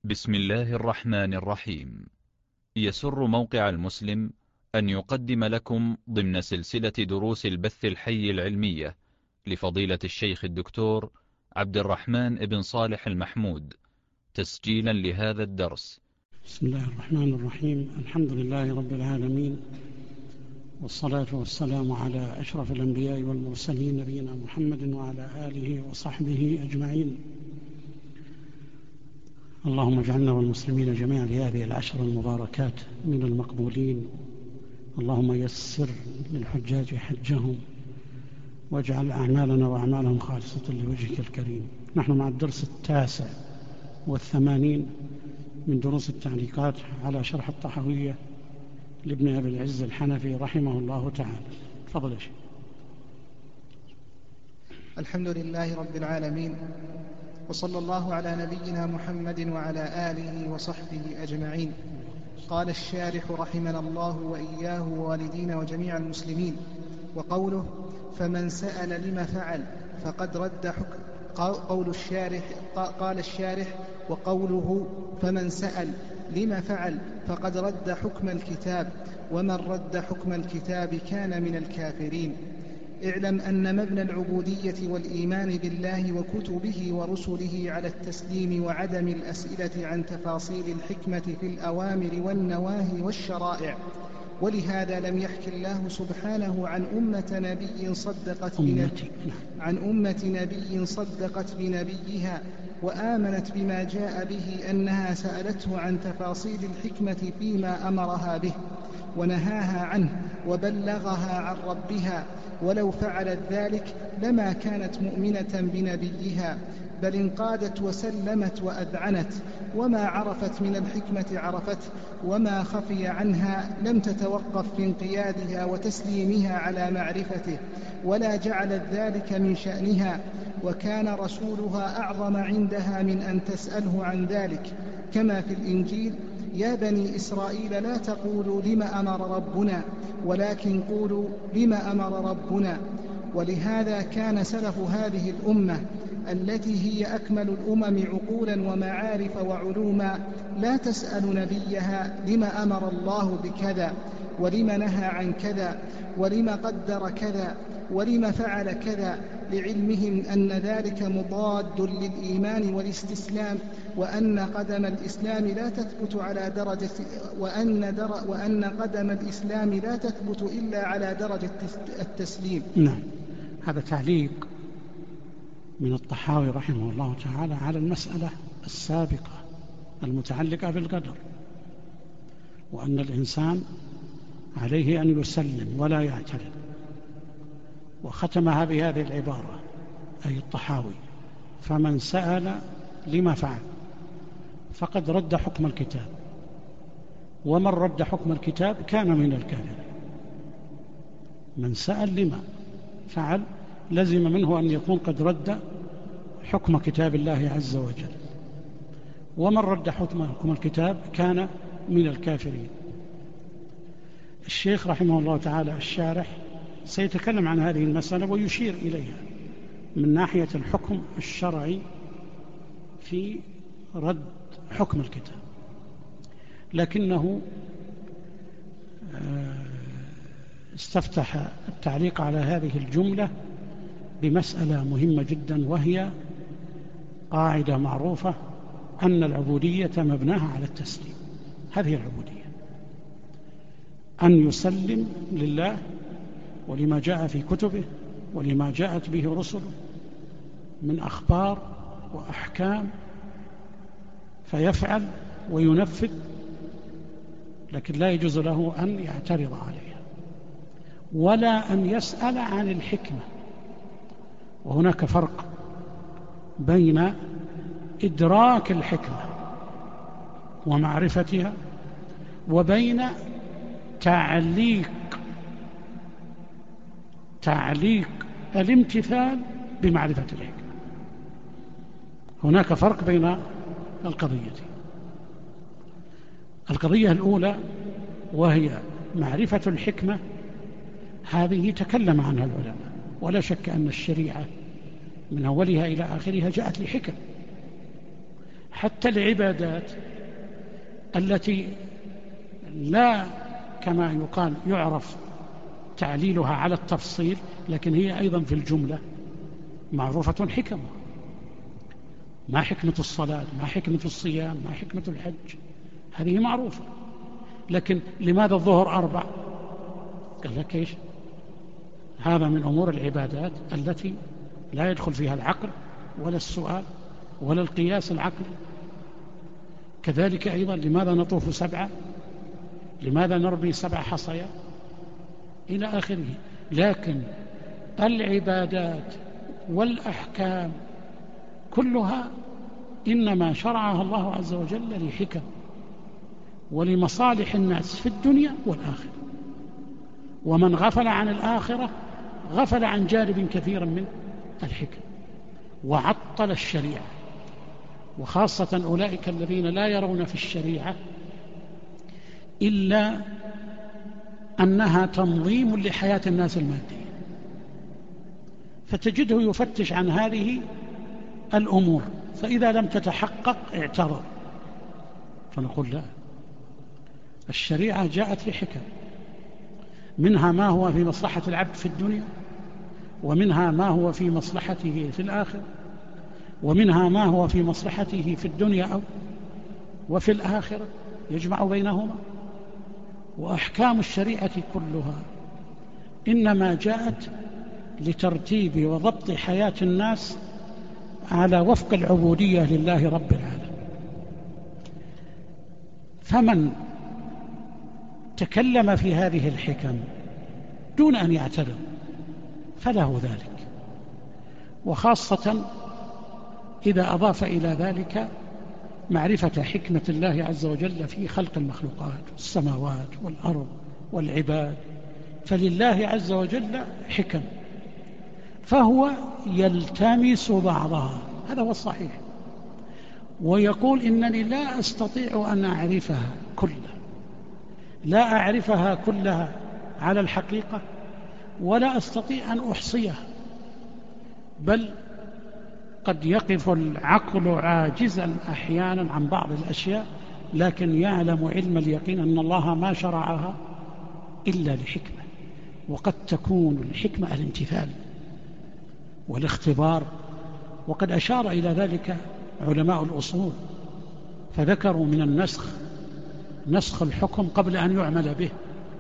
بسم الله الرحمن الرحيم. يسر موقع المسلم أن يقدم لكم ضمن سلسلة دروس البث الحي العلمية لفضيلة الشيخ الدكتور عبد الرحمن بن صالح المحمود تسجيلا لهذا الدرس. بسم الله الرحمن الرحيم. الحمد لله رب العالمين، والصلاة والسلام على أشرف الأنبياء والمرسلين نبينا محمد وعلى آله وصحبه أجمعين. اللهم اجعلنا والمسلمين جميعا لهذه العشر المباركات من المقبولين. اللهم يسر للحجاج حجهم واجعل أعمالنا وأعمالهم خالصة لوجهك الكريم. نحن مع الدرس 89 من دروس التعليقات على شرح الطحاوية لابن أبي العز الحنفي رحمه الله تعالى. تفضل يا شيخ. الحمد لله رب العالمين، وصلى الله على نبينا محمد وعلى آله وصحبه أجمعين. قال الشارح رحمنا الله وإياه ووالدينا وجميع المسلمين: وقوله فمن سأل لما فعل فقد رد حكم. قال الشارح: وقوله فمن سأل لما فعل فقد رد حكم الكتاب، ومن رد حكم الكتاب كان من الكافرين. اعلم أن مبنى العبودية والإيمان بالله وكتبه ورسله على التسليم وعدم الأسئلة عن تفاصيل الحكمة في الأوامر والنواهي والشرائع. ولهذا لم يحكي الله سبحانه عن أمة نبي صدقت بنبيها وآمنت بما جاء به أنها سألته عن تفاصيل الحكمة فيما أمرها به ونهاها عنه وبلغها عن ربها، ولو فعلت ذلك لما كانت مؤمنة بنبيها، بل انقادت وسلمت وأذعنت، وما عرفت من الحكمة عرفته، وما خفي عنها لم تتوقف في انقيادها وتسليمها على معرفته، ولا جعلت ذلك من شأنها، وكان رسولها أعظم عندها من أن تسأله عن ذلك، كما في الإنجيل: يا بني إسرائيل لا تقولوا لم أمر ربنا، ولكن قولوا لم أمر ربنا. ولهذا كان سلف هذه الأمة التي هي أكمل الأمم عقولا ومعارف وعلوما لا تسأل نبيها لم أمر الله بكذا، ولم نهى عن كذا، ولم قدر كذا، ولم فعل كذا، لعلمهم أن ذلك مضاد للإيمان والاستسلام، وأن قدم الإسلام لا تثبت على درجة وأن قدم الإسلام لا تثبت إلا على درجة التسليم. نعم، هذا تعليق من الطحاوي رحمه الله تعالى على المسألة السابقة المتعلقة بالقدر، وأن الإنسان عليه أن يسلم ولا يعترض، وختمها بهذه العبارة أي الطحاوي: فمن سأل لما فعل فقد رد حكم الكتاب، ومن رد حكم الكتاب كان من الكافرين. من سأل لما فعل لزم منه أن يكون قد رد حكم كتاب الله عز وجل، ومن رد حكم الكتاب كان من الكافرين. الشيخ رحمه الله تعالى الشارح سيتكلم عن هذه المسألة ويشير إليها من ناحية الحكم الشرعي في رد حكم الكتاب، لكنه استفتح التعليق على هذه الجملة بمسألة مهمة جدا، وهي قاعدة معروفة أن العبودية مبناها على التسليم. هذه العبودية أن يسلم لله ولما جاء في كتبه ولما جاءت به رسله من أخبار وأحكام، فيفعل وينفذ، لكن لا يجوز له أن يعترض عليها ولا أن يسأل عن الحكمة. وهناك فرق بين إدراك الحكمة ومعرفتها وبين تعليق الامتثال بمعرفة الحكمة. هناك فرق بين القضية الأولى وهي معرفة الحكمة، هذه تكلم عنها العلماء، ولا شك أن الشريعة من أولها إلى آخرها جاءت لحكم. حتى العبادات التي لا كما يقال يعرف تعليلها على التفصيل، لكن هي أيضا في الجملة معروفة حكمها. ما حكمة الصلاة، ما حكمة الصيام، ما حكمة الحج، هذه معروفة. لكن لماذا الظهر 4؟ قال لك إيش؟ هذا من أمور العبادات التي لا يدخل فيها العقل ولا السؤال ولا القياس العقلي. كذلك أيضا لماذا نطوف 7؟ لماذا نرمي 7 حصيات؟ إلى آخره. لكن العبادات والأحكام كلها إنما شرعها الله عز وجل لحكم ولمصالح الناس في الدنيا والآخرة. ومن غفل عن الآخرة غفل عن جانب كثير من الحكم وعطل الشريعة، وخاصة أولئك الذين لا يرون في الشريعة إلا أنها تنظيم لحياة الناس المادية، فتجده يفتش عن هذه الأمور، فإذا لم تتحقق اعترض. فنقول لا، الشريعة جاءت لحكم، منها ما هو في مصلحة العبد في الدنيا، ومنها ما هو في مصلحته في الآخرة، ومنها ما هو في مصلحته في الدنيا أو وفي الآخرة، يجمع بينهما. وأحكام الشريعة كلها إنما جاءت لترتيب وضبط حياة الناس على وفق العبودية لله رب العالمين. فمن تكلم في هذه الحكم دون أن يعتذر فله ذلك، وخاصة إذا أضاف إلى ذلك معرفة حكمة الله عز وجل في خلق المخلوقات والسماوات والأرض والعباد. فلله عز وجل حكم، فهو يلتمس بعضها، هذا هو الصحيح، ويقول إنني لا أستطيع أن أعرفها كلها، لا أعرفها كلها على الحقيقة، ولا أستطيع أن أحصيها، بل قد يقف العقل عاجزا أحيانا عن بعض الأشياء، لكن يعلم علم اليقين أن الله ما شرعها إلا لحكمة، وقد تكون الحكمة الامتثال والاختبار. وقد أشار إلى ذلك علماء الأصول فذكروا من النسخ نسخ الحكم قبل أن يعمل به،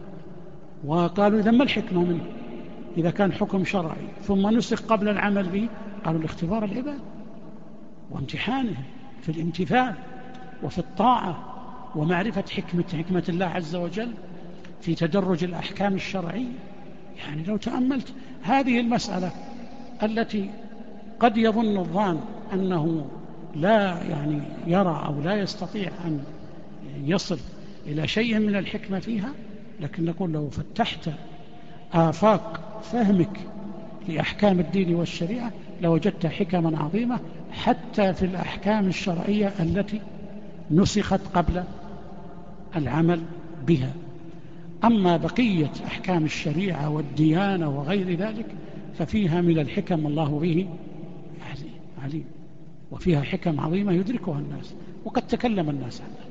وقالوا إذا ما الحكمة منه إذا كان حكم شرعي ثم نسخ قبل العمل به؟ قالوا الاختبار العباد وامتحانهم في الامتثال وفي الطاعة ومعرفة حكمة الله عز وجل في تدرج الأحكام الشرعية. يعني لو تأملت هذه المسألة التي قد يظن الظان أنه لا يرى أو لا يستطيع أن يصل إلى شيء من الحكمة فيها، لكن نقول لو فتحت آفاق فهمك لأحكام الدين والشريعة لوجدت حكما عظيمة حتى في الأحكام الشرعية التي نسخت قبل العمل بها. أما بقية أحكام الشريعة والديانة وغير ذلك ففيها من الحكم الله به عليم، وفيها حكم عظيمة يدركها الناس وقد تكلم الناس عنها.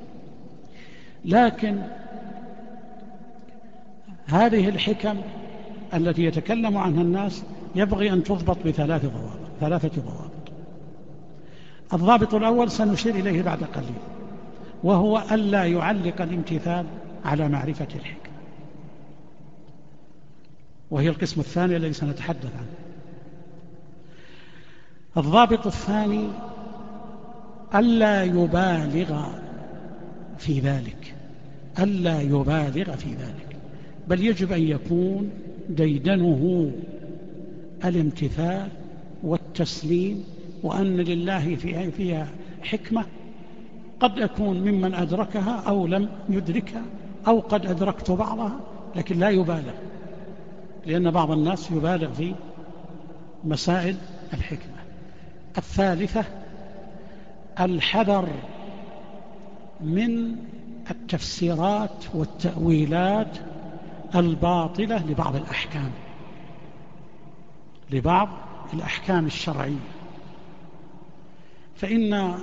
لكن هذه الحكم التي يتكلم عنها الناس يبغي أن تضبط بثلاثة ضوابط. الضابط الأول سنشير إليه بعد قليل، وهو ألا يعلق الامتثال على معرفة الحكم، وهي القسم الثاني الذي سنتحدث عنه. الضابط الثاني ألا يبالغ في ذلك، بل يجب أن يكون ديدنه الامتثال والتسليم، وأن لله فيها حكمة قد أكون ممن أدركها أو لم يدركها أو قد أدركت بعضها، لكن لا يبالغ، لأن بعض الناس يبالغ في مسائل الحكمة. الثالثة الحذر من التفسيرات والتأويلات الباطلة لبعض الأحكام الشرعية، فإن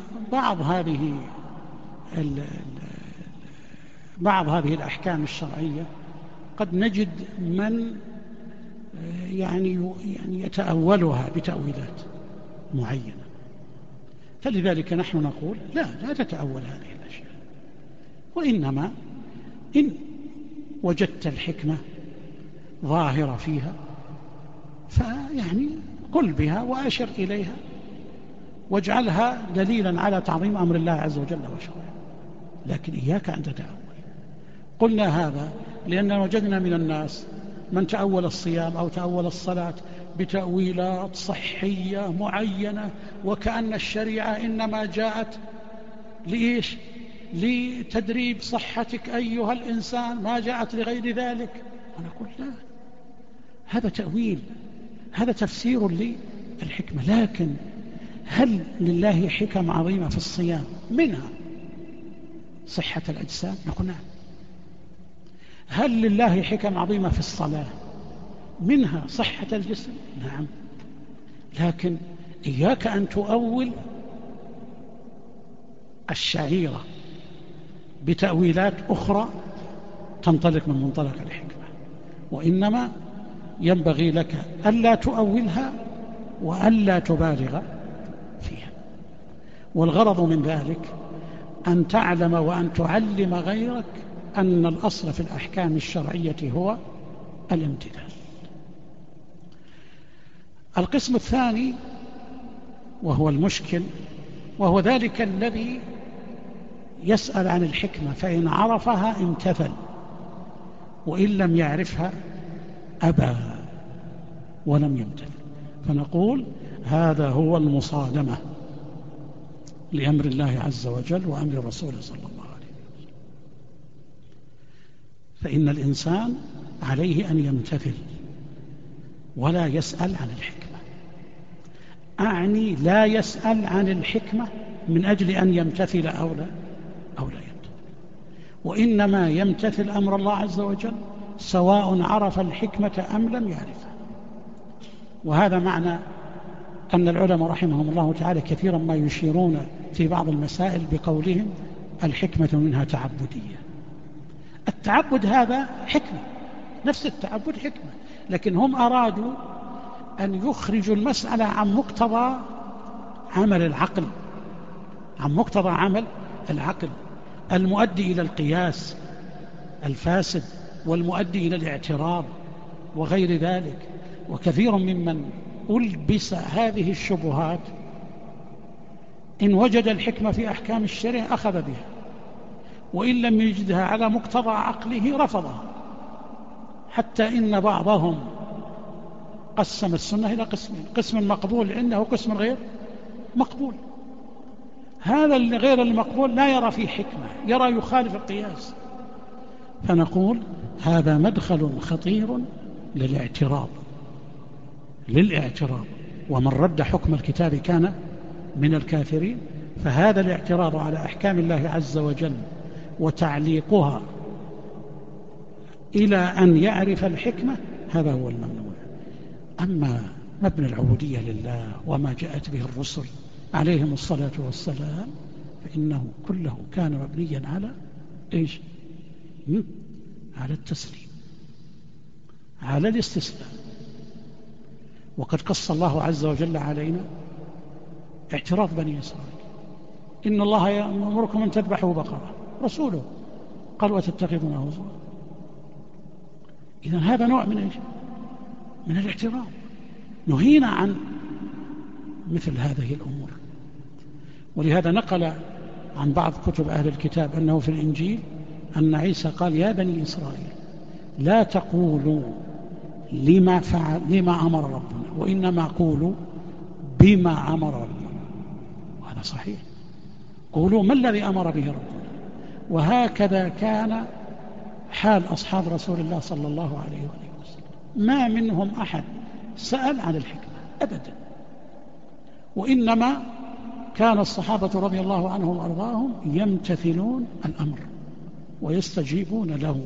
بعض هذه الأحكام الشرعية قد نجد من يعني يتأولها بتأويلات معينة، فلذلك نحن نقول لا تتأول هذه الأشياء، وإنما إن وجدت الحكمة ظاهرة فيها فيعني قل بها وأشر إليها واجعلها دليلا على تعظيم أمر الله عز وجل وشرعه، لكن إياك أن تتأول. قلنا هذا لأننا وجدنا من الناس من تأول الصيام أو تأول الصلاة بتأويلات صحية معينة، وكأن الشريعة إنما جاءت لإيش؟ لتدريب صحتك أيها الإنسان، ما جاءت لغير ذلك. أنا أقول لا، هذا تأويل، هذا تفسير للحكمة. لكن هل لله حكم عظيمة في الصيام منها صحة الأجسام؟ نقول نعم. هل لله حكم عظيمة في الصلاة منها صحة الجسم؟ نعم. لكن إياك أن تؤول الشعيرة بتأويلات أخرى تنطلق من منطلق الحكمة، وإنما ينبغي لك ألا تؤولها وألا تبالغ فيها. والغرض من ذلك أن تعلم وأن تعلم غيرك أن الأصل في الأحكام الشرعية هو الامتثال. القسم الثاني وهو المشكل، وهو ذلك الذي يسأل عن الحكمة فإن عرفها امتثل، وإن لم يعرفها أبى ولم يمتثل. فنقول هذا هو المصادمة لأمر الله عز وجل وأمر رسوله صلى الله عليه وسلم. فإن الإنسان عليه أن يمتثل ولا يسأل عن الحكمة. أعني لا يسأل عن الحكمة من أجل أن يمتثل أو لا يمتثل، وإنما يمتثل أمر الله عز وجل سواء عرف الحكمة أم لم يعرفها. وهذا معنى أن العلماء رحمهم الله تعالى كثيرا ما يشيرون في بعض المسائل بقولهم الحكمة منها تعبدية. التعبد هذا حكمة، نفس التعبد حكمة، لكن هم أرادوا أن يخرجوا المسألة عن مقتضى عمل العقل، عن مقتضى عمل العقل المؤدي إلى القياس الفاسد والمؤدي إلى الاعتراض وغير ذلك. وكثير ممن ألبس هذه الشبهات إن وجد الحكمة في أحكام الشريعة أخذ بها، وإن لم يجدها على مقتضى عقله رفضها، حتى إن بعضهم قسم السنة إلى قسمين: قسم مقبول عنده وقسم غير مقبول. هذا اللي غير المقبول لا يرى فيه حكمة، يرى يخالف القياس. فنقول هذا مدخل خطير للاعتراض، ومن رد حكم الكتاب كان من الكافرين. فهذا الاعتراض على أحكام الله عز وجل وتعليقها إلى أن يعرف الحكمة هذا هو الممنوع. أما مبنى العبودية لله وما جاءت به الرسل عليهم الصلاة والسلام فإنه كله كان مبنيا على إيش؟ على التسليم، على الاستسلام. وقد قص الله عز وجل علينا اعتراض بني إسرائيل: إن الله يأمركم أن تذبحوا بقرة، رسوله قال وتتخذون هزوا. إذن هذا نوع من إيش؟ من الاعتراض. نهينا عن مثل هذه الأمور. ولهذا نقل عن بعض كتب أهل الكتاب أنه في الإنجيل أن عيسى قال: يا بني إسرائيل لا تقولوا لما أمر ربنا، وإنما قولوا بما أمر ربنا. وهذا صحيح، قولوا ما الذي أمر به ربنا. وهكذا كان حال أصحاب رسول الله صلى الله عليه وسلم، ما منهم أحد سأل عن الحكمة أبدا، وإنما كان الصحابة رضي الله عنهم وأرضاهم يمتثلون الأمر ويستجيبون له.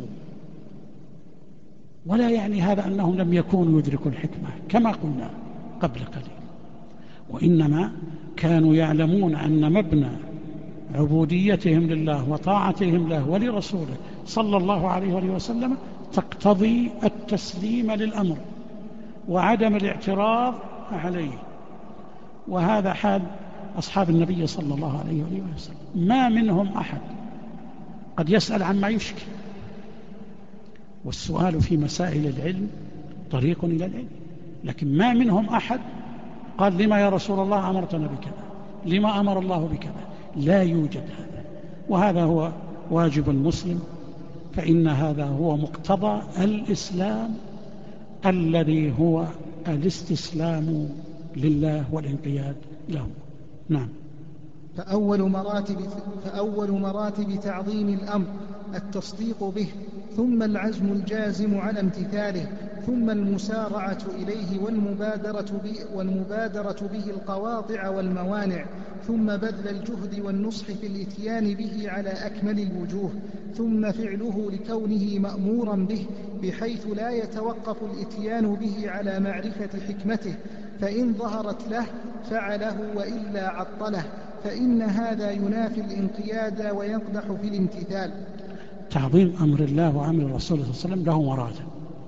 ولا يعني هذا أنهم لم يكونوا يدركوا الحكمة كما قلنا قبل قليل، وإنما كانوا يعلمون أن مبنى عبوديتهم لله وطاعتهم له ولرسوله صلى الله عليه وسلم تقتضي التسليم للأمر وعدم الاعتراض عليه. وهذا حال أصحاب النبي صلى الله عليه وسلم، ما منهم أحد قد يسأل عما يشكي، والسؤال في مسائل العلم طريق إلى العلم، لكن ما منهم أحد قال لما يا رسول الله أمرتنا بكذا، لما أمر الله بكذا، لا يوجد هذا. وهذا هو واجب المسلم، فإن هذا هو مقتضى الإسلام الذي هو الاستسلام لله والانقياد له. نعم. فأول مراتب تعظيم الأمر التصديق به، ثم العزم الجازم على امتثاله، ثم المسارعة إليه والمبادرة به القواطع والموانع، ثم بذل الجهد والنصح في الإتيان به على أكمل الوجوه، ثم فعله لكونه مأمورا به بحيث لا يتوقف الإتيان به على معرفة حكمته، فإن ظهرت له فعله وإلا عطله، فإن هذا ينافي الانقياد ويقدح في الامتثال. تعظيم أمر الله وأمر الرسول صلى الله عليه وسلم له مراتب.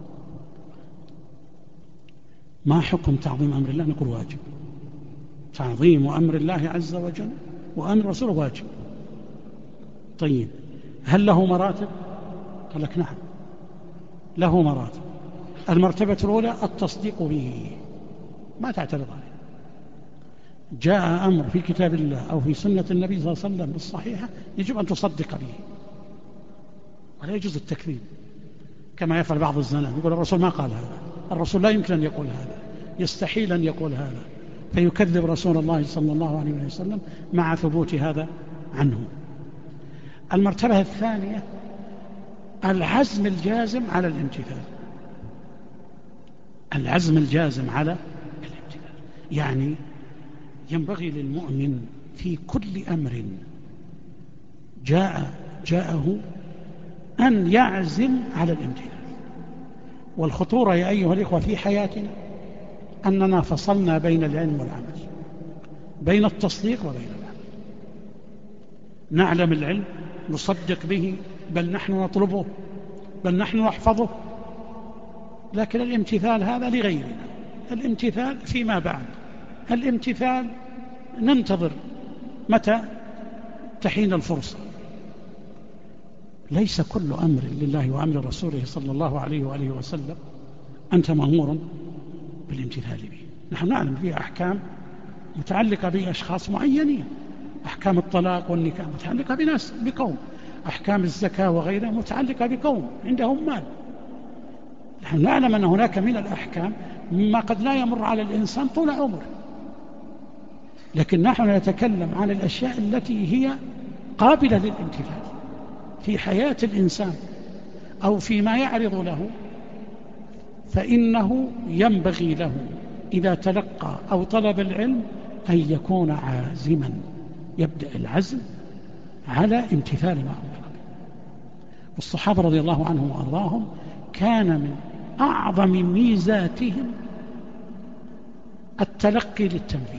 ما حكم تعظيم أمر الله؟ نقول واجب. تعظيم أمر الله عز وجل وأمر رسوله واجب. طيب، هل له مراتب؟ قال لك نعم، له مراتب. المرتبة الأولى التصديق به، ما تعترض عليه. جاء أمر في كتاب الله أو في سنة النبي صلى الله عليه وسلم الصحيحة يجب أن تصدق به، ولا يجوز التكذيب كما يفعل بعض الزناد، يقول الرسول ما قال هذا، الرسول لا يمكن أن يقول هذا، يستحيل أن يقول هذا، فيكذب رسول الله صلى الله عليه وسلم مع ثبوت هذا عنه. المرتبة الثانية العزم الجازم على الامتثال. العزم الجازم على الامتثال يعني ينبغي للمؤمن في كل أمر جاءه أن يعزم على الامتثال. والخطورة يا أيها الإخوة في حياتنا أننا فصلنا بين العلم والعمل، بين التصديق وبين العمل. نعلم العلم، نصدق به، بل نحن نطلبه، بل نحن نحفظه، لكن الامتثال هذا لغيرنا. الامتثال فيما بعد، الامتثال ننتظر متى تحين الفرصة. ليس كل أمر لله وأمر رسوله صلى الله عليه وآله وسلم أنت مأمور بالامتثال به. نحن نعلم فيها أحكام متعلقة بأشخاص معينين، أحكام الطلاق والنكاح متعلقة بناس بقوم، أحكام الزكاة وغيرها متعلقة بقوم عندهم مال. نحن نعلم أن هناك من الأحكام مما قد لا يمر على الإنسان طول عمره، لكن نحن نتكلم عن الأشياء التي هي قابلة للامتثال في حياة الإنسان أو فيما يعرض له، فإنه ينبغي له إذا تلقى أو طلب العلم أن يكون عازما، يبدأ العزم على امتثال ما أمر به. والصحابة رضي الله عنهم وأرضاهم كان من أعظم ميزاتهم التلقي للتنفيذ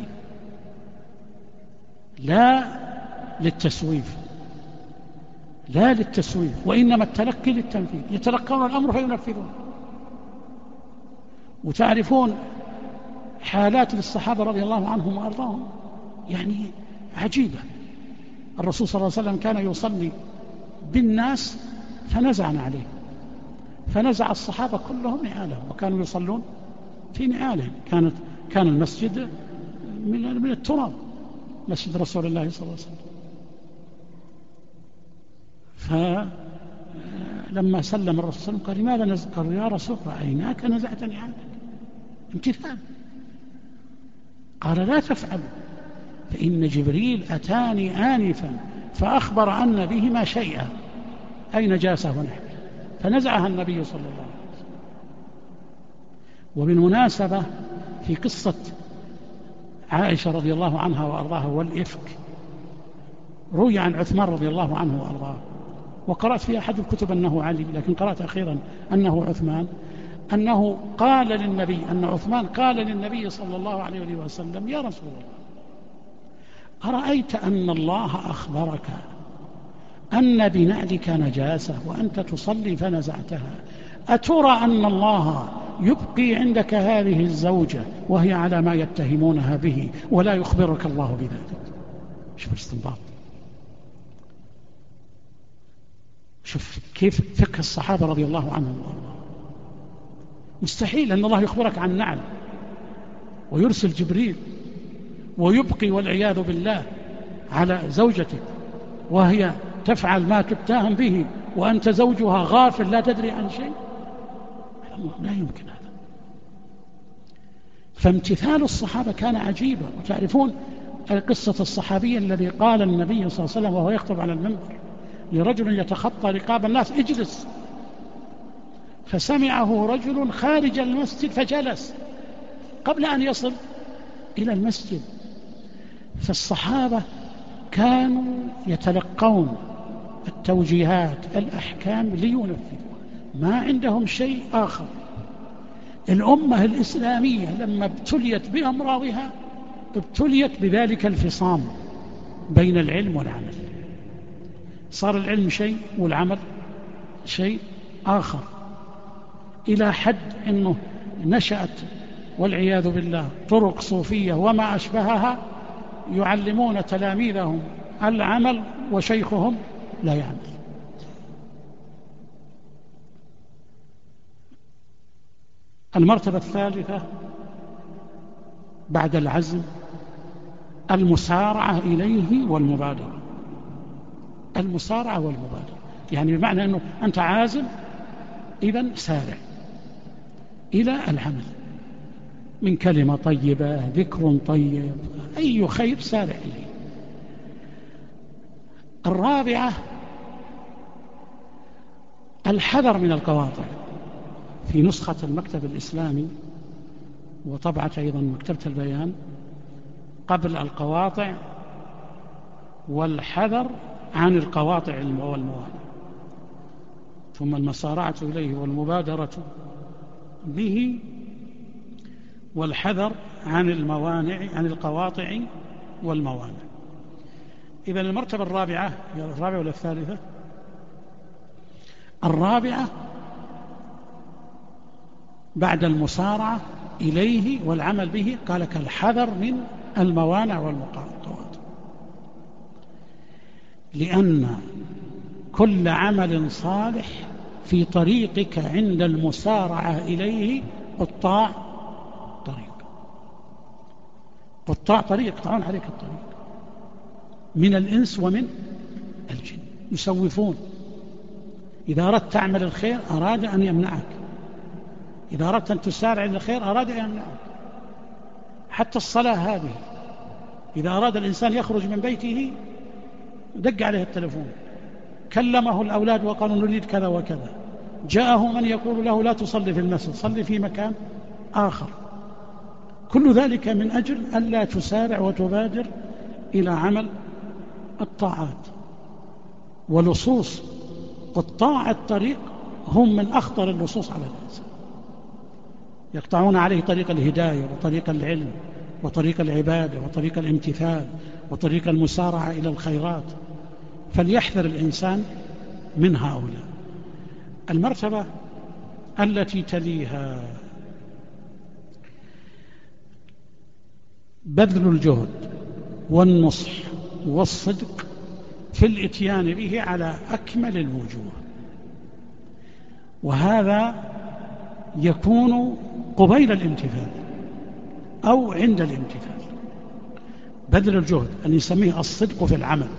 لا للتسويف، لا للتسويف، وإنما التلقي للتنفيذ. يتلقون الأمر فينفذون. وتعرفون حالات للصحابة رضي الله عنهم وأرضاهم يعني عجيبة. الرسول صلى الله عليه وسلم كان يصلي بالناس فنزعنا عليه، فنزع الصحابة كلهم نعالهم، وكانوا يصلون في نعالهم. كان المسجد من التراب، مسجد رسول الله صلى الله عليه وسلم. فلما سلم الرسول صلى الله عليه وسلم قال لماذا نزع؟ قالوا يا رسول رأيناك نزعت نعالك، امتثال. قال لا تفعل، فإن جبريل أتاني آنفا فأخبر أن بهما شيئا، أي نجاسة ونحن، فنزعها النبي صلى الله عليه وسلم. وبالمناسبة في قصة عائشة رضي الله عنها وأرضاها والإفك روي عن عثمان رضي الله عنه وأرضاه، وقرأت في أحد الكتب أنه علي، لكن قرأت أخيرا أنه عثمان، أنه قال للنبي، أن عثمان قال للنبي صلى الله عليه وسلم يا رسول الله أرأيت أن الله أخبرك أن بنعلك نجاسة وأنت تصلي فنزعتها، أترى أن الله يبقي عندك هذه الزوجة وهي على ما يتهمونها به ولا يخبرك الله بذلك؟ شوف الاستنباط، شوف كيف فقه الصحابة رضي الله عنهم. مستحيل أن الله يخبرك عن نعل ويرسل جبريل ويبقي والعياذ بالله على زوجتك وهي تفعل ما تتهم به وأنت زوجها غافل لا تدري عن شيء. لا يمكن هذا. فامتثال الصحابة كان عجيبا. وتعرفون قصة الصحابي الذي قال النبي صلى الله عليه وسلم وهو يخطب على المنبر لرجل يتخطى رقاب الناس اجلس، فسمعه رجل خارج المسجد فجلس قبل أن يصل إلى المسجد. فالصحابة كانوا يتلقون التوجيهات الأحكام لينفذوها، ما عندهم شيء آخر. الأمة الإسلامية لما ابتليت بأمراضها ابتليت بذلك الفصام بين العلم والعمل. صار العلم شيء والعمل شيء آخر، إلى حد أنه نشأت والعياذ بالله طرق صوفية وما أشبهها يعلمون تلاميذهم العمل وشيخهم لا يعمل. المرتبة الثالثة بعد العزم المسارعة إليه والمبادرة. المسارعة والمبادرة يعني بمعنى أنه أنت عازم، إذن سارع إلى العمل من كلمة طيبة، ذكر طيب، أي خير سارع إليه. الرابعة الحذر من القواطع. في نسخة المكتب الإسلامي وطبعة أيضا مكتبة البيان قبل القواطع والحذر عن القواطع والموانع، ثم المسارعة إليه والمبادرة به والحذر عن الموانع عن القواطع والموانع. إذن المرتبة الرابعة، هي الرابعة ولا الثالثة؟ الرابعة بعد المسارعة إليه والعمل به قال كالحذر من الموانع والمقاطعات، لأن كل عمل صالح في طريقك عند المسارعة إليه قطاع طريق، قطاع طريق يقطعون عليك الطريق من الإنس ومن الجن، يسوفون. إذا أردت تعمل الخير أراد أن يمنعك، إذا أردت أن تسارع إلى الخير أراد أن يمنعك. حتى الصلاة هذه إذا أراد الإنسان يخرج من بيته دق عليه التلفون، كلمه الأولاد وقالوا نريد كذا وكذا، جاءه من يقول له لا تصلي في المسجد، صلي في مكان آخر. كل ذلك من أجل ألا تسارع وتبادر إلى عمل الطاعات. ولصوص قطاع الطريق هم من أخطر اللصوص على الإنسان، يقطعون عليه طريق الهداية وطريق العلم وطريق العبادة وطريق الامتثال وطريق المسارعة إلى الخيرات، فليحذر الإنسان من هؤلاء. المرتبة التي تليها بذل الجهد والنصح والصدق في الاتيان به على أكمل الوجوه، وهذا يكون قبيل الامتثال أو عند الامتثال. بذل الجهد أن يسميه الصدق في العمل،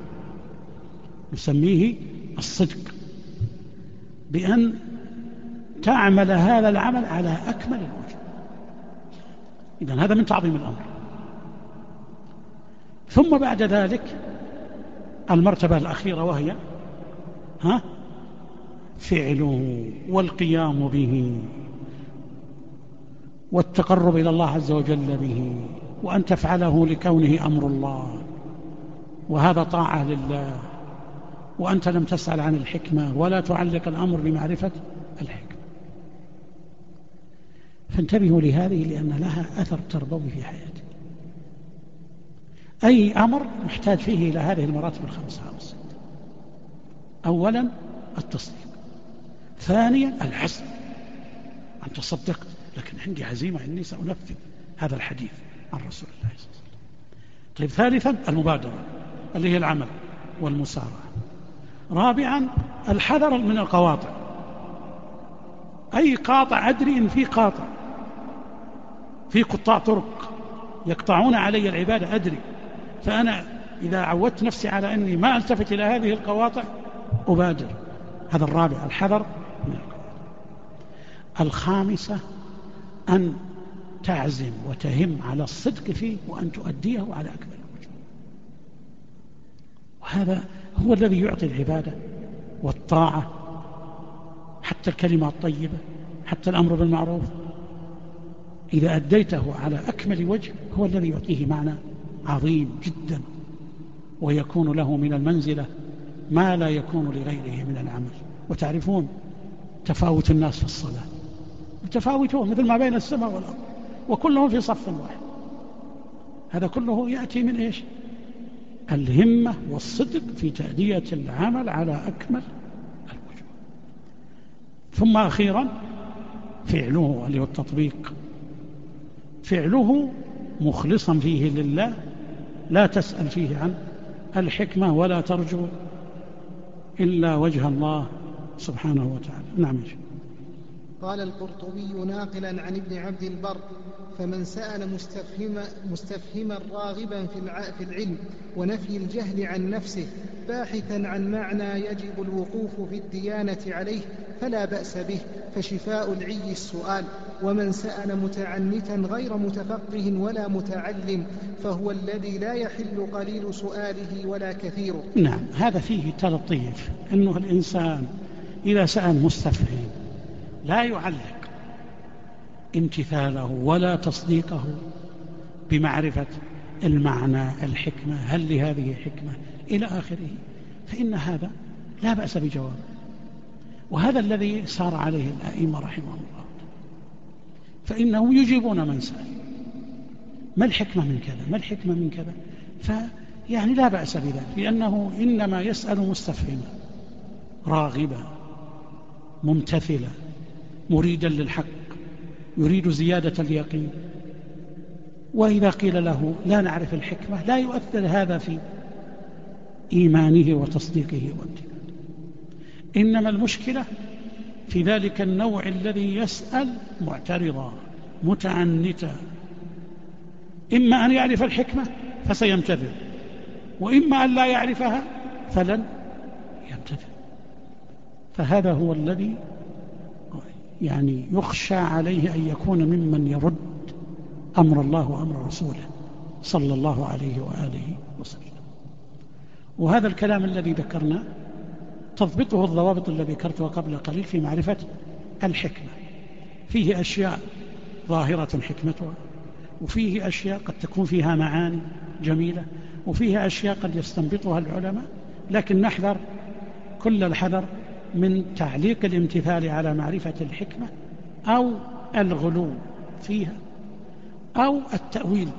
يسميه الصدق بأن تعمل هذا العمل على أكمل الوجه. إذن هذا من تعظيم الأمر. ثم بعد ذلك المرتبة الأخيرة وهي فعله والقيام به والتقرب إلى الله عز وجل به، وأن تفعله لكونه أمر الله وهذا طاعة لله، وأنت لم تسأل عن الحكمة ولا تعلق الأمر بمعرفة الحكمة. فانتبهوا لهذه لأن لها أثر تربوي في حياتك. أي أمر محتاج فيه إلى هذه المراتب الخمسة أو الست. أولا التصديق، ثانيا العزم، أنت صدقت لكن عندي عزيمة أني سأنفذ هذا الحديث عن رسول الله صلى الله عليه وسلم. طيب ثالثا المبادرة اللي هي العمل والمسارعة. رابعا الحذر من القواطع، أي قاطع أدري إن في قاطع، في قطاع طرق يقطعون علي العبادة أدري، فأنا إذا عودت نفسي على أني ما ألتفت إلى هذه القواطع أبادر. هذا الرابع الحذر من القواطع. الخامسة أن تعزم وتهم على الصدق فيه وأن تؤديه على أكمل وجه، وهذا هو الذي يعطي العبادة والطاعة، حتى الكلمة الطيبة، حتى الأمر بالمعروف، إذا أديته على أكمل وجه هو الذي يعطيه معنى عظيم جدا، ويكون له من المنزلة ما لا يكون لغيره من العمل. وتعرفون تفاوت الناس في الصلاة، متفاوتون مثل ما بين السماء والأرض، وكلهم في صف واحد. هذا كله يأتي من إيش؟ الهمة والصدق في تأدية العمل على أكمل الوجه. ثم أخيرا فعله اللي هو التطبيق، فعله مخلصا فيه لله، لا تسأل فيه عن الحكمة ولا ترجو إلا وجه الله سبحانه وتعالى. نعم. قال القرطبي ناقلا عن ابن عبد البر: فمن سأل مستفهما راغبا في العلم ونفي الجهل عن نفسه باحثا عن معنى يجب الوقوف في الديانة عليه فلا بأس به، فشفاء العي السؤال. ومن سأل متعنتا غير متفقه ولا متعلم فهو الذي لا يحل قليل سؤاله ولا كثيره. نعم، هذا فيه تلطيف، أنه الإنسان إذا سأل مستفهم لا يعلق امتثاله ولا تصديقه بمعرفة المعنى، الحكمة، هل لهذه حكمة إلى آخره، فإن هذا لا بأس بجوابه. وهذا الذي سار عليه الأئمة رحمهم الله، فإنهم يجيبون من سأل: ما الحكمة من كذا؟ ما الحكمة من كذا؟ فيعني لا بأس بذلك، لأنه إنما يسأل مستفهما راغبا ممتثلا مريدا للحق يريد زيادة اليقين. وإذا قيل له لا نعرف الحكمة لا يؤثر هذا في إيمانه وتصديقه وامتنانه، إنما المشكلة في ذلك النوع الذي يسأل معترضا متعنتا، إما أن يعرف الحكمة فسيمتثل، وإما أن لا يعرفها فلن يمتثل. فهذا هو الذي يعني يخشى عليه أن يكون ممن يرد أمر الله وأمر رسوله صلى الله عليه وآله وسلم. وهذا الكلام الذي ذكرنا تضبطه الضوابط التي ذكرتها قبل قليل في معرفة الحكمة. فيه أشياء ظاهرة حكمتها، وفيه أشياء قد تكون فيها معاني جميلة، وفيه أشياء قد يستنبطها العلماء، لكن نحذر كل الحذر من تعليق الامتثال على معرفة الحكمة أو الغلو فيها أو التأويل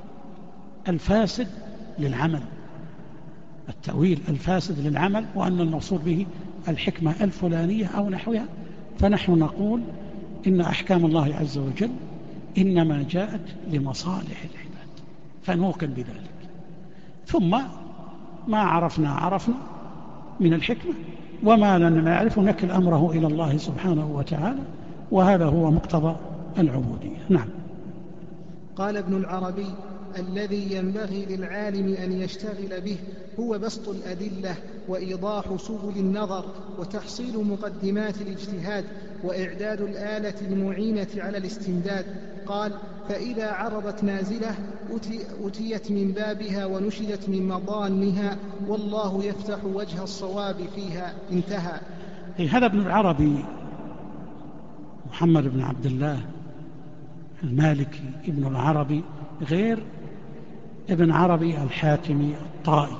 الفاسد للعمل، التأويل الفاسد للعمل، وأن المقصود به الحكمة الفلانية أو نحوها. فنحن نقول إن أحكام الله عز وجل إنما جاءت لمصالح العباد، فنوقن بذلك. ثم ما عرفنا من الحكمة، وما لم نعرف نكل أمره إلى الله سبحانه وتعالى، وهذا هو مقتضى العبودية. نعم. قال ابن العربي: الذي ينبغي للعالم أن يشتغل به هو بسط الأدلة وإيضاح سبل النظر وتحصيل مقدمات الاجتهاد وإعداد الآلة المعينة على الاستمداد. قال: فإذا عرضت نازلة أتيت من بابها ونشدت من مضانها، والله يفتح وجه الصواب فيها. انتهى. هذا ابن العربي محمد بن عبد الله المالكي ابن العربي، غير ابن عربي الحاتمي الطائي،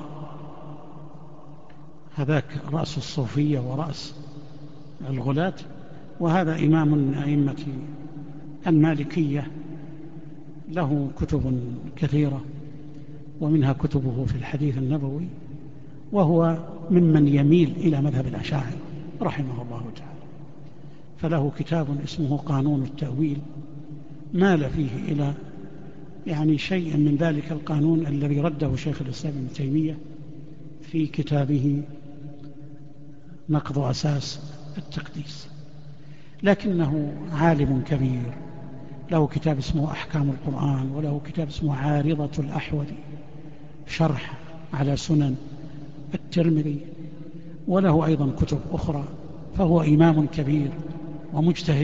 هذاك رأس الصوفية ورأس الغلاة، وهذا إمام من أئمة المالكية، له كتب كثيرة ومنها كتبه في الحديث النبوي، وهو ممن يميل إلى مذهب الأشاعرة رحمه الله تعالى، فله كتاب اسمه قانون التأويل، مال فيه إلى يعني شيء من ذلك القانون الذي رده شيخ الإسلام ابن تيمية في كتابه نقض أساس التقديس. لكنه عالم كبير، له كتاب اسمه أحكام القرآن، وله كتاب اسمه عارضة الأحوذي شرح على سنن الترمذي، وله أيضا كتب أخرى، فهو إمام كبير ومجتهد.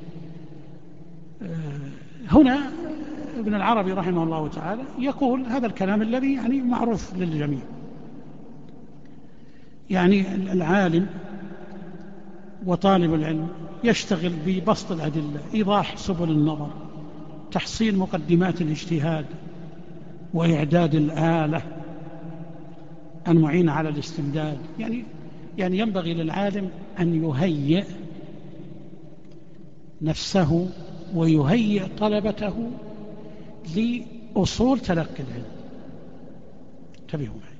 هنا ابن العربي رحمه الله تعالى يقول هذا الكلام الذي يعني معروف للجميع، يعني العالم وطالب العلم يشتغل ببسط الأدلة، إيضاح سبل النظر، تحصيل مقدمات الاجتهاد، وإعداد الآلة المعينة على الاستمداد. يعني ينبغي للعالم أن يهيئ نفسه ويهيئ طلبته لأصول تلقي العلم. انتبهوا معي،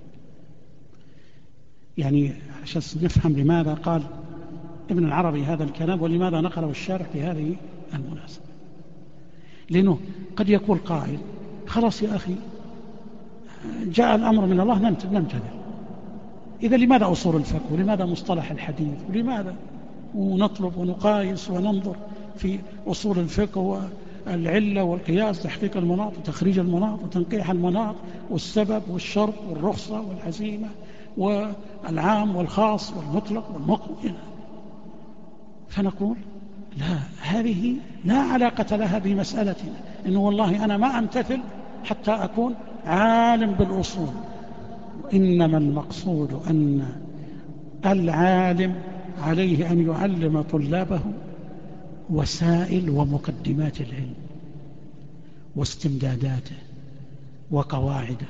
يعني عشان نفهم لماذا قال ابن العربي هذا الكلام ولماذا نقله الشارح بهذه المناسبة. لأنه قد يقول قائل خلاص يا أخي جاء الأمر من الله نمتثل، إذا لماذا أصول الفقه ولماذا مصطلح الحديث ولماذا ونطلب ونقايس وننظر في أصول الفقه والعلة والقياس، تحقيق المناط وتخريج المناط وتنقيح المناط والسبب والشرط والرخصة والعزيمة والعام والخاص والمطلق والمقيد. فنقول لا، هذه لا علاقة لها بمسألتنا، إنه والله أنا ما أمتثل حتى أكون عالم بالأصول، إنما المقصود أن العالم عليه أن يعلم طلابه وسائل ومقدمات العلم واستمداداته وقواعده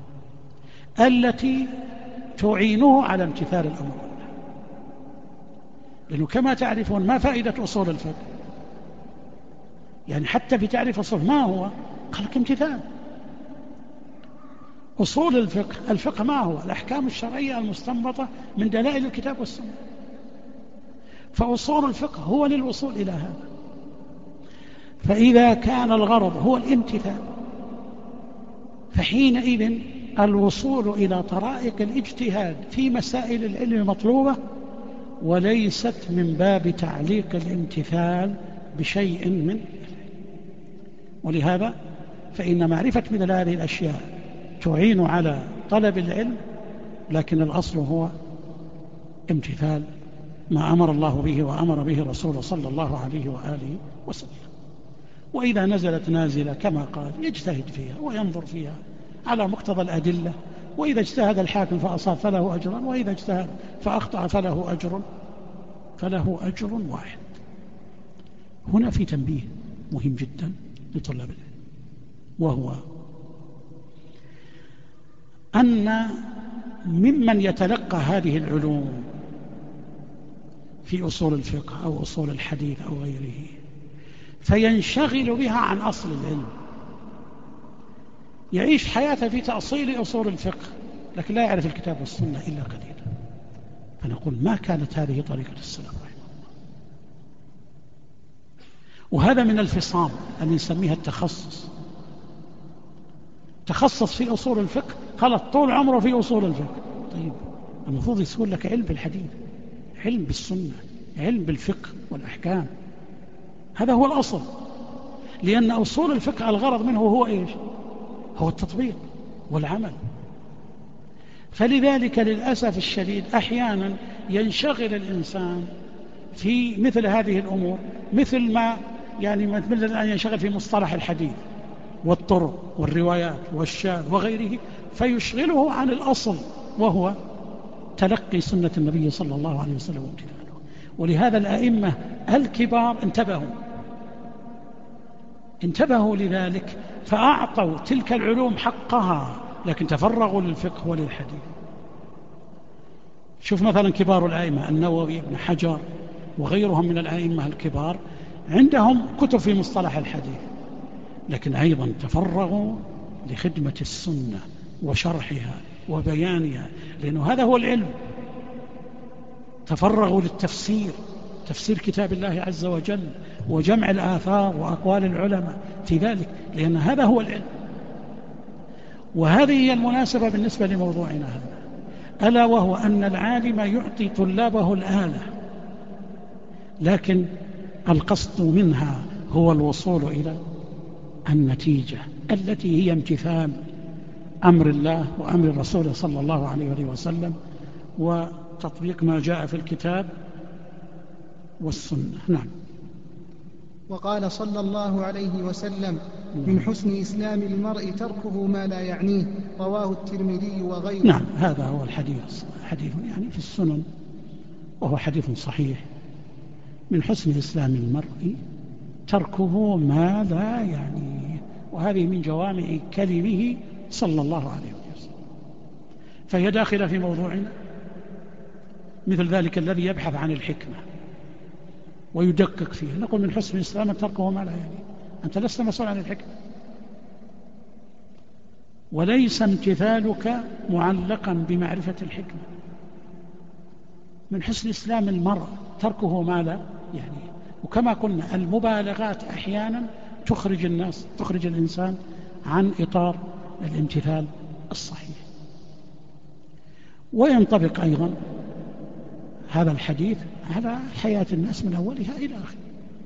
التي تعينه على امتثال الأمر. لأنه كما تعرفون ما فائدة أصول الفقه؟ يعني حتى في تعريف أصول ما هو؟ قال لك امتثال. أصول الفقه ما هو؟ الأحكام الشرعية المستنبطة من دلائل الكتاب والسنة. فأصول الفقه هو للوصول إلى هذا. فإذا كان الغرض هو الامتثال، فحينئذ الوصول إلى طرائق الاجتهاد في مسائل العلم مطلوبة، وليست من باب تعليق الامتثال بشيء من. ولهذا فإن معرفة مثل هذه الأشياء تعين على طلب العلم، لكن الأصل هو امتثال ما أمر الله به وأمر به رسوله صلى الله عليه وآله وسلم. وإذا نزلت نازلة كما قال يجتهد فيها وينظر فيها على مقتضى الأدلة، وإذا اجتهد الحاكم فأصاب فله أجر، وإذا اجتهد فأخطأ فله أجر واحد. هنا في تنبيه مهم جدا لطلاب العلم، وهو أن ممن يتلقى هذه العلوم في أصول الفقه أو أصول الحديث أو غيره فينشغل بها عن أصل العلم، يعيش حياته في تأصيل أصول الفقه لكن لا يعرف الكتاب والسنة إلا قليلا. فنقول ما كانت هذه طريقة السلف رحمه الله. وهذا من الفصام اللي نسميها التخصص. تخصص في أصول الفقه، خلط طول عمره في أصول الفقه. طيب المفروض يسول لك علم بالحديث، علم بالسنة، علم بالفقه والأحكام. هذا هو الأصل، لأن أصول الفقه الغرض منه هو إيش؟ هو التطبيق والعمل. فلذلك للأسف الشديد أحيانا ينشغل الإنسان في مثل هذه الأمور، مثل ما يعني مثل الآن ينشغل في مصطلح الحديث والطرق والروايات والشاذ وغيره، فيشغله عن الأصل وهو تلقي سنة النبي صلى الله عليه وسلم وامتثاله. ولهذا الأئمة الكبار انتبهوا لذلك، فأعطوا تلك العلوم حقها، لكن تفرغوا للفقه وللحديث. شوف مثلا كبار الأئمة النووي، ابن حجر وغيرهم من الأئمة الكبار، عندهم كتب في مصطلح الحديث، لكن أيضا تفرغوا لخدمة السنة وشرحها وبيانها، لأنه هذا هو العلم. تفرغوا للتفسير، تفسير كتاب الله عز وجل وجمع الآثار وأقوال العلماء في ذلك، لأن هذا هو العلم. وهذه هي المناسبة بالنسبة لموضوعنا هذا، ألا وهو أن العالم يعطي طلابه الآلة، لكن القصد منها هو الوصول إلى النتيجة التي هي امتثال أمر الله وأمر الرسول صلى الله عليه وسلم، وتطبيق ما جاء في الكتاب والسنة. نعم. وقال صلى الله عليه وسلم: من حسن إسلام المرء تركه ما لا يعنيه، رواه الترمذي وغيره. نعم، هذا هو الحديث، حديث يعني في السنن وهو حديث صحيح. من حسن إسلام المرء تركه ما لا يعنيه، وهذه من جوامع كلمه صلى الله عليه وسلم، فهي داخلة في موضوعنا، مثل ذلك الذي يبحث عن الحكمة ويدقق فيها، نقول من حسن الإسلام تركه ما لا يعني. أنت لست مسؤول عن الحكمة، وليس امتثالك معلقا بمعرفة الحكمة. من حسن إسلام المرء تركه ما لا يعني. وكما قلنا المبالغات أحيانا تخرج الإنسان عن إطار الامتثال الصحيح. وينطبق أيضا هذا الحديث على حياة الناس من أولها إلى آخره،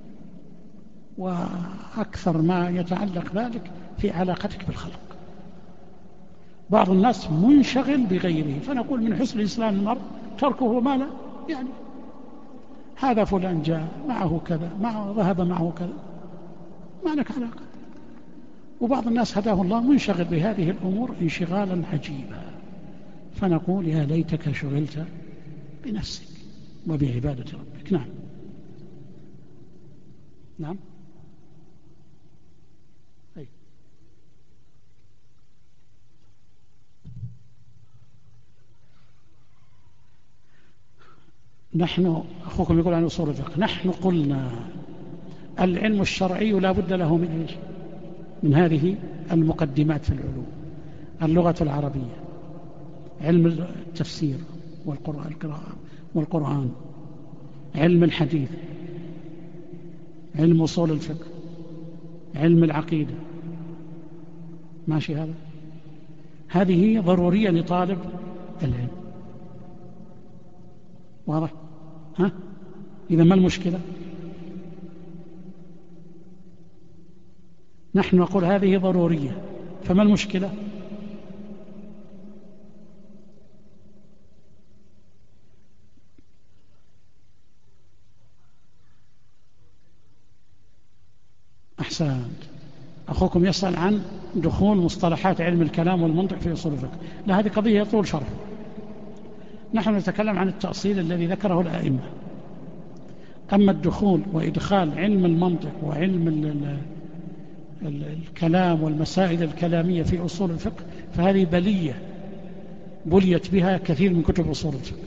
وأكثر ما يتعلق ذلك في علاقتك بالخلق. بعض الناس منشغل بغيره، فنقول من حسن الإسلام المرء تركه ما لا يعني. هذا فلان جاء معه كذا، ذهب معه كذا، ما لك علاقة. وبعض الناس هداه الله منشغل بهذه الأمور انشغالا عجيبا، فنقول يا ليتك شغلت بنفسك وبعبادة ربك. نعم. نعم. أي. نحن أخوكم يقول عن أصول الفقه، نحن قلنا العلم الشرعي لا بد له من إيش؟ من هذه المقدمات في العلوم: اللغة العربية، علم التفسير والقراءة والقرآن، علم الحديث، علم أصول الفقه، علم العقيدة. ماشي هذا؟ هذه ضرورية لطالب العلم. واضح؟ ها؟ إذا ما المشكلة؟ نحن نقول هذه ضرورية، فما المشكلة؟ أحسنت. أخوكم يسأل عن دخول مصطلحات علم الكلام والمنطق في أصول الفقه. لا، هذه قضية يطول شرحها. نحن نتكلم عن التأصيل الذي ذكره الأئمة. أما الدخول وإدخال علم المنطق وعلم الكلام والمسائل الكلامية في أصول الفقه فهذه بلية بليت بها كثير من كتب أصول الفقه،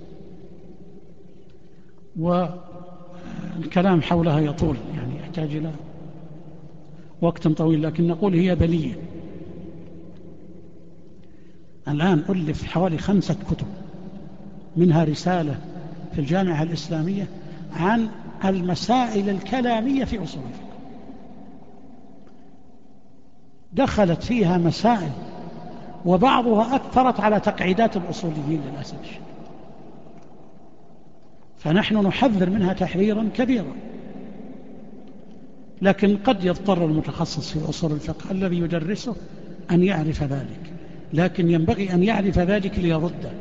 والكلام حولها يطول، يعني يحتاج إلى وقت طويل، لكن نقول هي بلية. الآن ألف حوالي 5 كتب، منها رسالة في الجامعة الإسلامية عن المسائل الكلامية في أصول الفقه، دخلت فيها مسائل وبعضها أثرت على تقعيدات الأصوليين للأسف الشديد، فنحن نحذر منها تحذيرا كبيرا. لكن قد يضطر المتخصص في أصول الفقه الذي يدرسه أن يعرف ذلك، لكن ينبغي أن يعرف ذلك ليرده،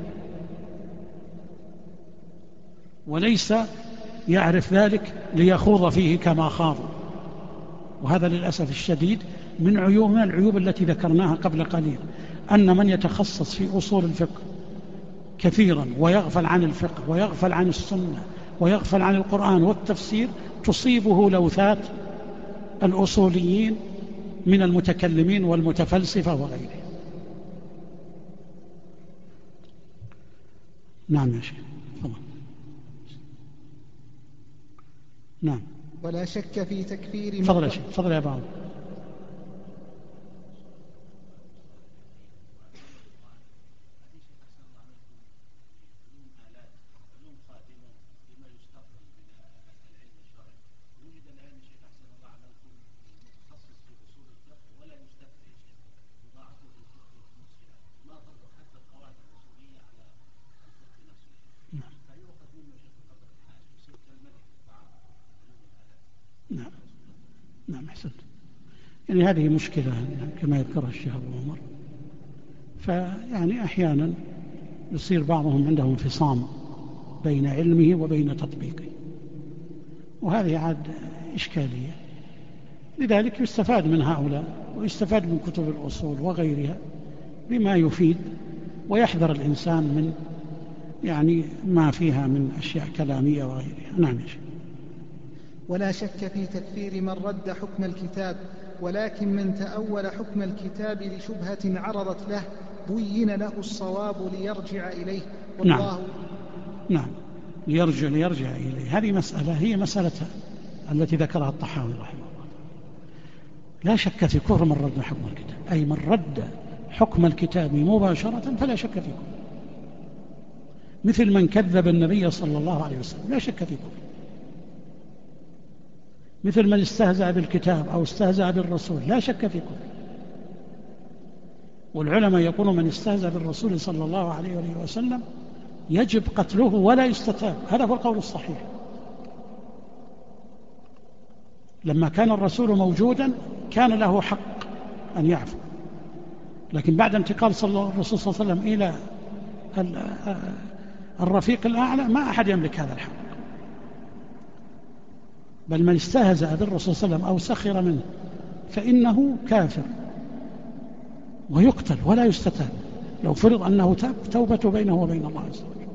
وليس يعرف ذلك ليخوض فيه كما خاض. وهذا للأسف الشديد من العيوب التي ذكرناها قبل قليل، أن من يتخصص في أصول الفقه كثيرا ويغفل عن الفقه ويغفل عن السنة ويغفل عن القرآن والتفسير تصيبه لوثات الأصوليين من المتكلمين والمتفلسفة وغيره. نعم يا شيخ، تفضل. نعم. ولا شك في تكفير تفضل يا شيخ، تفضل يا بعض. أحسنت. يعني هذه مشكلة كما يذكرها الشيخ أبو عمر، فيعني أحيانا يصير بعضهم عنده انفصام بين علمه وبين تطبيقه، وهذه عاد إشكالية. لذلك يستفاد من هؤلاء ويستفاد من كتب الأصول وغيرها بما يفيد، ويحذر الإنسان من يعني ما فيها من أشياء كلامية وغيرها. نعم يا شيخ. ولا شك في تكفير من رد حكم الكتاب، ولكن من تأول حكم الكتاب لشبهة عرضت له بين له الصواب ليرجع إليه، والله نعم ليرجع إليه. هذه مسألة هي مسألة التي ذكرها الطحاوي رحمه الله. لا شك في كفر من رد حكم الكتاب، أي من رد حكم الكتاب مباشرة فلا شك في كفر، مثل من كذب النبي صلى الله عليه وسلم لا شك في كفر، مثل من استهزأ بالكتاب أو استهزأ بالرسول لا شك في كفر. والعلماء يقولون من استهزأ بالرسول صلى الله عليه وسلم يجب قتله ولا يستتاب، هذا هو القول الصحيح. لما كان الرسول موجودا كان له حق أن يعفو، لكن بعد انتقال الرسول صلى الله عليه وسلم إلى الرفيق الأعلى ما أحد يملك هذا الحق، بل من استهزأ بالرسول صلى الله عليه وسلم أو سخر منه فإنه كافر ويقتل ولا يستتاب، لو فرض أنه تاب توبته بينه وبين الله عز وجل.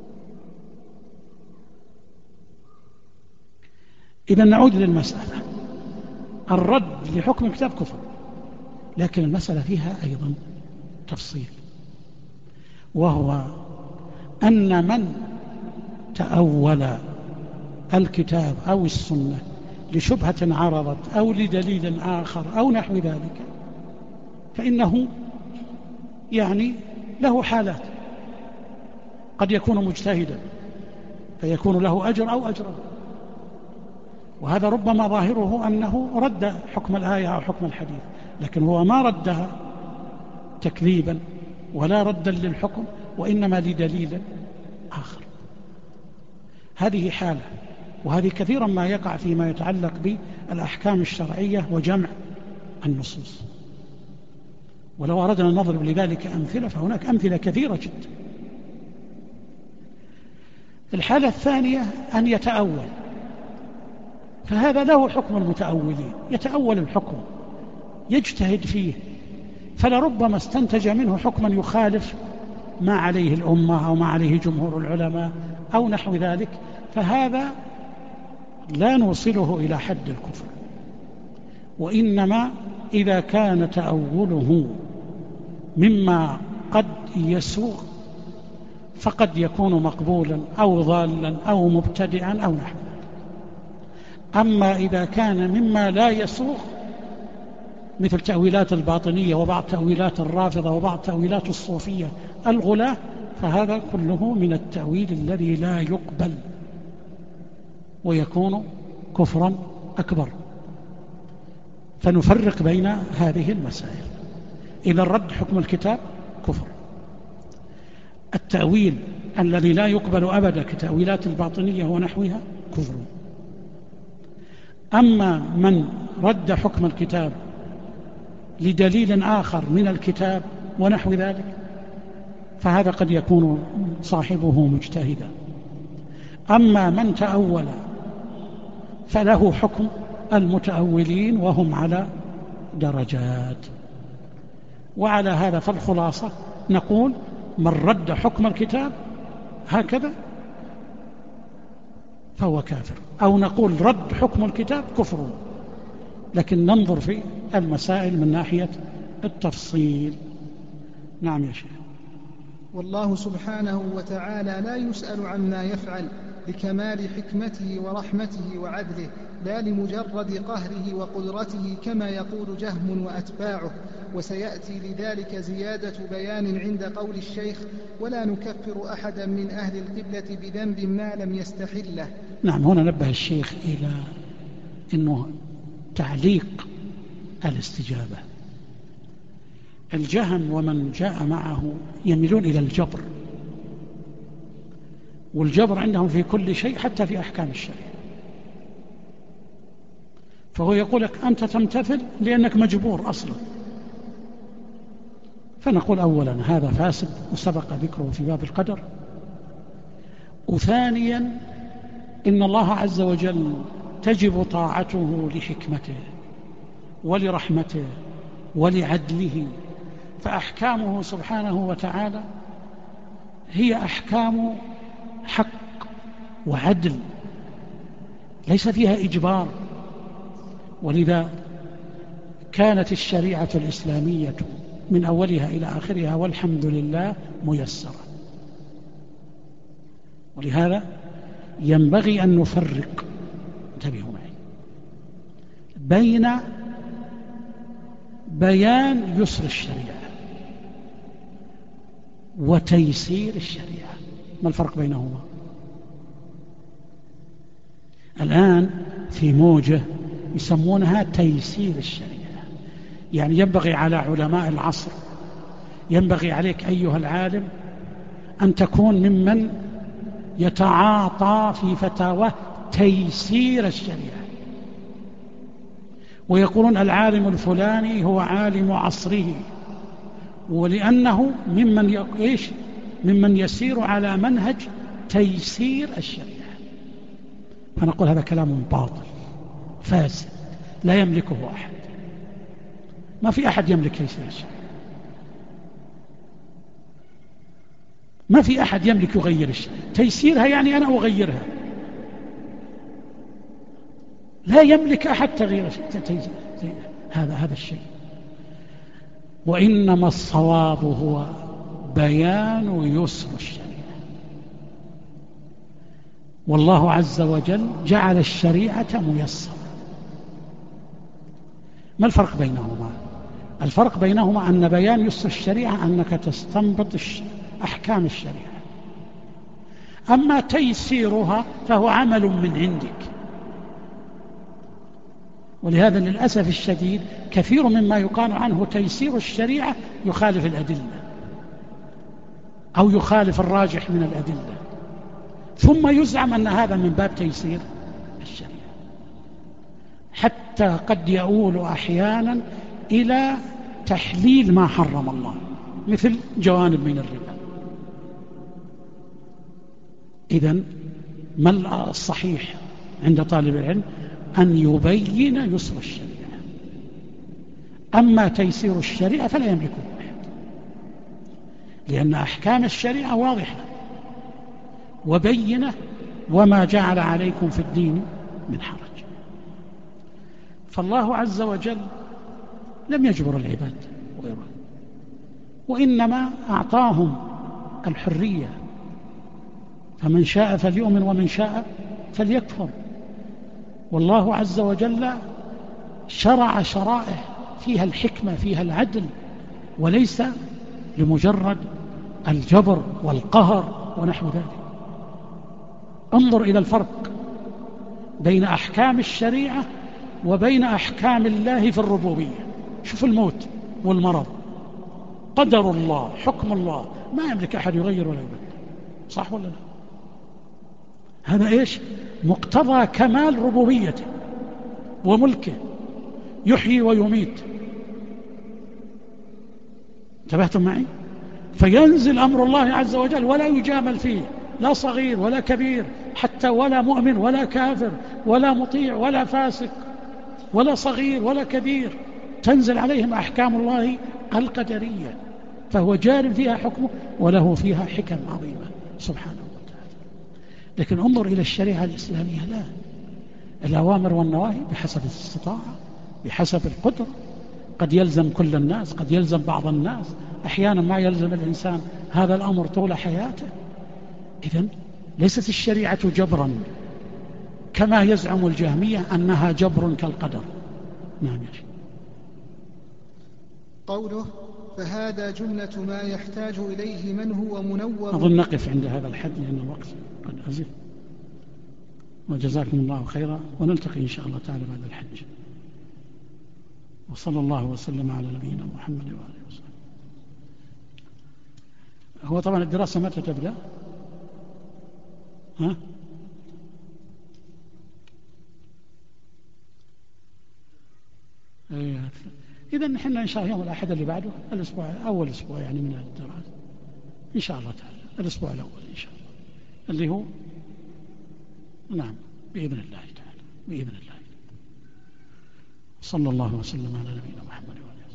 إذا نعود للمسألة، الرد لحكم الكتاب كفر، لكن المسألة فيها أيضا تفصيل، وهو أن من تأول الكتاب أو السنة لشبهة عرضت أو لدليل آخر أو نحو ذلك فإنه يعني له حالات، قد يكون مجتهدا فيكون له أجر أو أجرا، وهذا ربما ظاهره أنه رد حكم الآية أو حكم الحديث، لكن هو ما ردها تكذيبا ولا ردا للحكم، وإنما لدليل آخر. هذه حالة، وهذه كثيرا ما يقع فيما يتعلق بالأحكام الشرعية وجمع النصوص، ولو أردنا أن نضرب لذلك أمثلة فهناك أمثلة كثيرة جدا. الحالة الثانية أن يتأول، فهذا له حكم المتأولين، يتأول الحكم يجتهد فيه، فلربما استنتج منه حكما يخالف ما عليه الأمة أو ما عليه جمهور العلماء أو نحو ذلك، فهذا لا نوصله إلى حد الكفر، وإنما إذا كان تأوله مما قد يسوغ فقد يكون مقبولا أو ضالا أو مبتدعا أو نحو. أما إذا كان مما لا يسوغ مثل تأويلات الباطنية وبعض تأويلات الرافضة وبعض تأويلات الصوفية الغلاة، فهذا كله من التأويل الذي لا يقبل ويكون كفرا أكبر. فنفرق بين هذه المسائل. إذا رد حكم الكتاب كفر، التأويل الذي لا يقبل أبدا كتأويلات الباطنية ونحوها كفر. أما من رد حكم الكتاب لدليل آخر من الكتاب ونحو ذلك فهذا قد يكون صاحبه مجتهدا. أما من تأول فله حكم المتأولين وهم على درجات. وعلى هذا فالخلاصة نقول من رد حكم الكتاب هكذا فهو كافر، أو نقول رد حكم الكتاب كفر، لكن ننظر في المسائل من ناحية التفصيل. نعم يا شيخ. والله سبحانه وتعالى لا يسأل عما يفعل لكمال حكمته ورحمته وعدله، لا لمجرد قهره وقدرته كما يقول جهم وأتباعه. وسيأتي لذلك زيادة بيان عند قول الشيخ: ولا نكفر أحدا من أهل القبلة بذنب ما لم يستحله. نعم، هنا نبه الشيخ إلى أنه تعليق الاستجابة. الجهم ومن جاء معه يميلون إلى الجبر، والجبر عندهم في كل شيء حتى في أحكام الشريعة، فهو يقول لك أنت تمتثل لأنك مجبور أصلا. فنقول أولا هذا فاسد وسبق ذكره في باب القدر. وثانيا إن الله عز وجل تجب طاعته لحكمته ولرحمته ولعدله، فأحكامه سبحانه وتعالى هي أحكام حق وعدل ليس فيها إجبار. ولذا كانت الشريعة الإسلامية من أولها إلى آخرها والحمد لله ميسرة. ولهذا ينبغي أن نفرق، انتبهوا معي، بين بيان يسر الشريعة وتيسير الشريعة. ما الفرق بينهما؟ الآن في موجة يسمونها تيسير الشريعة، يعني ينبغي على علماء العصر، ينبغي عليك أيها العالم أن تكون ممن يتعاطى في فتاوى تيسير الشريعة، ويقولون العالم الفلاني هو عالم عصره، ولأنه ممن يسير على منهج تيسير الشريعة. فنقول هذا كلام باطل فاسد لا يملكه أحد. ما في أحد يملك تيسير الشريعة، ما في أحد يملك يغير الشريعة. تيسيرها يعني أنا أغيرها، لا يملك أحد تغيير هذا الشيء. وإنما الصواب هو بيان يسر الشريعة. والله عز وجل جعل الشريعة ميسرة. ما الفرق بينهما؟ الفرق بينهما أن بيان يسر الشريعة أنك تستنبط أحكام الشريعة، أما تيسيرها فهو عمل من عندك. ولهذا للأسف الشديد كثير مما يقال عنه تيسير الشريعة يخالف الأدلة أو يخالف الراجح من الأدلة، ثم يزعم أن هذا من باب تيسير الشريعة، حتى قد يؤول أحيانا إلى تحليل ما حرم الله، مثل جوانب من الربا. إذن ما الصحيح عند طالب العلم؟ أن يبين يسر الشريعة، أما تيسير الشريعة فلا يملكه أحد، لأن أحكام الشريعة واضحة وبينة، وما جعل عليكم في الدين من حرج. فالله عز وجل لم يجبر العباد وإنما أعطاهم الحرية، فمن شاء فليؤمن ومن شاء فليكفر. والله عز وجل شرع شرائع فيها الحكمة فيها العدل، وليس لمجرد الجبر والقهر ونحو ذلك. انظر إلى الفرق بين أحكام الشريعة وبين أحكام الله في الربوبية. شوف الموت والمرض، قدر الله، حكم الله، ما يملك أحد يغير ولا يبدل، صح ولا لا؟ هذا إيش؟ مقتضى كمال ربوبيته وملكه، يحيي ويميت. انتبهتم معي؟ فينزل أمر الله عز وجل ولا يجامل فيه، لا صغير ولا كبير، حتى ولا مؤمن ولا كافر ولا مطيع ولا فاسق ولا صغير ولا كبير، تنزل عليهم أحكام الله القدرية، فهو جار فيها حكمه وله فيها حكم عظيمة سبحانه وتعالى. لكن انظر إلى الشريعة الإسلامية، لا، الأوامر والنواهي بحسب الاستطاعة بحسب القدر، قد يلزم كل الناس، قد يلزم بعض الناس، أحيانا ما يلزم الإنسان هذا الأمر طول حياته. إذن ليست الشريعة جبرا كما يزعم الجهمية أنها جبر كالقدر. نعم يا شيخ. قوله فهذا جملة ما يحتاج إليه من هو منور. أظن نقف عند هذا الحد لأن الوقت قد أزف، وجزاكم الله خيرا، ونلتقي إن شاء الله تعالى بعد الحج. وصلى الله وسلم على نبينا محمد وآله وسلم. هو طبعا الدراسة متى تبدأ؟ ها؟ إذا نحن إن شاء الله يوم الأحد اللي بعده الأسبوع أول أسبوع يعني من الدراسة إن شاء الله تعالى، الأسبوع الأول إن شاء الله اللي هو نعم بإذن الله تعالى، بإذن الله. صلى الله وسلم على نبينا محمد وعلى آله.